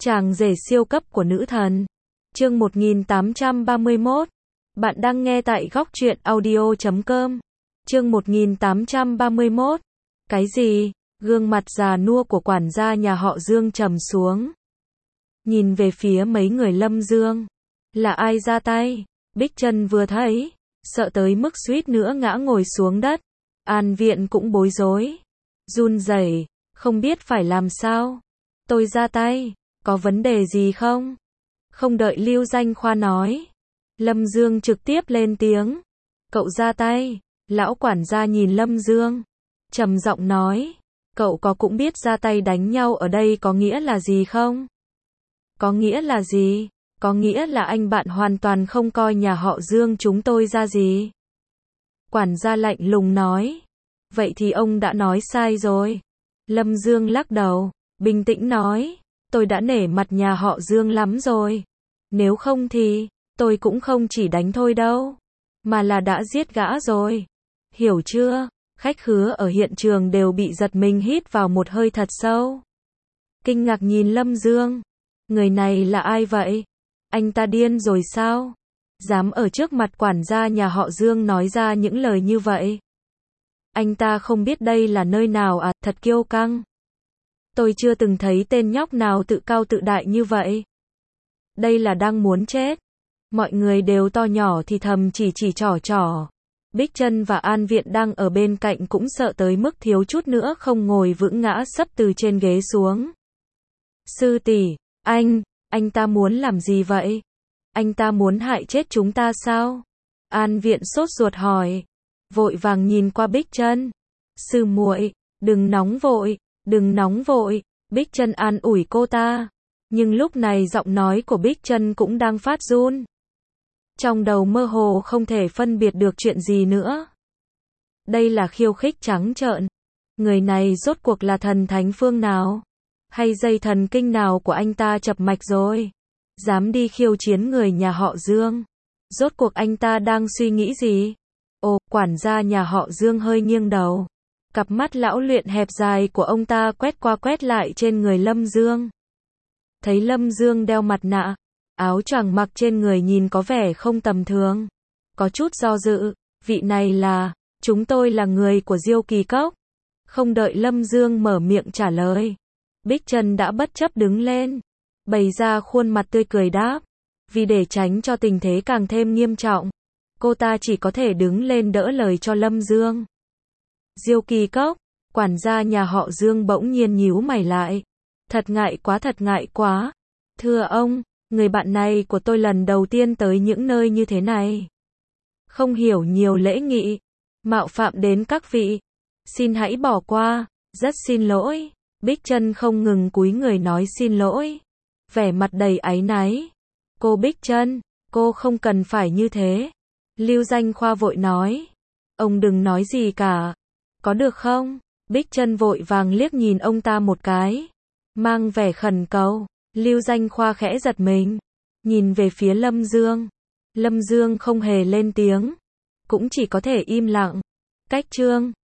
Chàng rể siêu cấp của nữ thần. Chương 1831. Bạn đang nghe tại góc truyện audio.com. Chương 1831. Cái gì? Gương mặt già nua của quản gia nhà họ Dương trầm xuống. Nhìn về phía mấy người Lâm Dương. Là ai ra tay? Bích Trân vừa thấy, sợ tới mức suýt nữa ngã ngồi xuống đất. An Viện cũng bối rối, run rẩy, không biết phải làm sao. Tôi ra tay, có vấn đề gì không? Không đợi Lưu Danh Khoa nói, Lâm Dương trực tiếp lên tiếng. Cậu ra tay. Lão quản gia nhìn Lâm Dương, trầm giọng nói, cậu cũng biết ra tay đánh nhau ở đây có nghĩa là gì không? Có nghĩa là gì? Có nghĩa là anh bạn hoàn toàn không coi nhà họ Dương chúng tôi ra gì. Quản gia lạnh lùng nói. Vậy thì ông đã nói sai rồi. Lâm Dương lắc đầu, bình tĩnh nói, tôi đã nể mặt nhà họ Dương lắm rồi. Nếu không thì, tôi cũng không chỉ đánh thôi đâu, mà là đã giết gã rồi. Hiểu chưa? Khách khứa ở hiện trường đều bị giật mình hít vào một hơi thật sâu. Kinh ngạc nhìn Lâm Dương. Người này là ai vậy? Anh ta điên rồi sao? Dám ở trước mặt quản gia nhà họ Dương nói ra những lời như vậy. Anh ta không biết đây là nơi nào à, thật kiêu căng. Tôi chưa từng thấy tên nhóc nào tự cao tự đại như vậy. Đây là đang muốn chết. Mọi người đều to nhỏ thì thầm chỉ trỏ. Bích Trân và An Viện đang ở bên cạnh cũng sợ tới mức thiếu chút nữa không ngồi vững ngã sấp từ trên ghế xuống. Sư tỷ, anh ta muốn làm gì vậy? Anh ta muốn hại chết chúng ta sao? An Viện sốt ruột hỏi, vội vàng nhìn qua Bích Trân. Sư muội, đừng nóng vội, Bích Trân an ủi cô ta. Nhưng lúc này giọng nói của Bích Trân cũng đang phát run. Trong đầu mơ hồ không thể phân biệt được chuyện gì nữa. Đây là khiêu khích trắng trợn. Người này rốt cuộc là thần thánh phương nào? Hay dây thần kinh nào của anh ta chập mạch rồi? Dám đi khiêu chiến người nhà họ Dương. Rốt cuộc anh ta đang suy nghĩ gì? Ồ, quản gia nhà họ Dương hơi nghiêng đầu. Cặp mắt lão luyện hẹp dài của ông ta quét qua quét lại trên người Lâm Dương. Thấy Lâm Dương đeo mặt nạ, áo choàng mặc trên người nhìn có vẻ không tầm thường. Có chút do dự, vị này là, chúng tôi là người của Diêu Kỳ Cốc. Không đợi Lâm Dương mở miệng trả lời, Bích Trân đã bất chấp đứng lên, bày ra khuôn mặt tươi cười đáp. Vì để tránh cho tình thế càng thêm nghiêm trọng, cô ta chỉ có thể đứng lên đỡ lời cho Lâm Dương. Diêu Kỳ Cốc, quản gia nhà họ Dương bỗng nhiên nhíu mày lại. Thật ngại quá. Thưa ông, người bạn này của tôi lần đầu tiên tới những nơi như thế này. Không hiểu nhiều lễ nghị, mạo phạm đến các vị. Xin hãy bỏ qua, rất xin lỗi. Bích Trân không ngừng cúi người nói xin lỗi, vẻ mặt đầy áy náy. Cô Bích Trân, cô không cần phải như thế. Lưu Danh Khoa vội nói. Ông đừng nói gì cả. Có được không? Bích Trân vội vàng liếc nhìn ông ta một cái, mang vẻ khẩn cầu. Lưu Danh Khoa khẽ giật mình, nhìn về phía Lâm Dương. Lâm Dương không hề lên tiếng, cũng chỉ có thể im lặng. Cách chương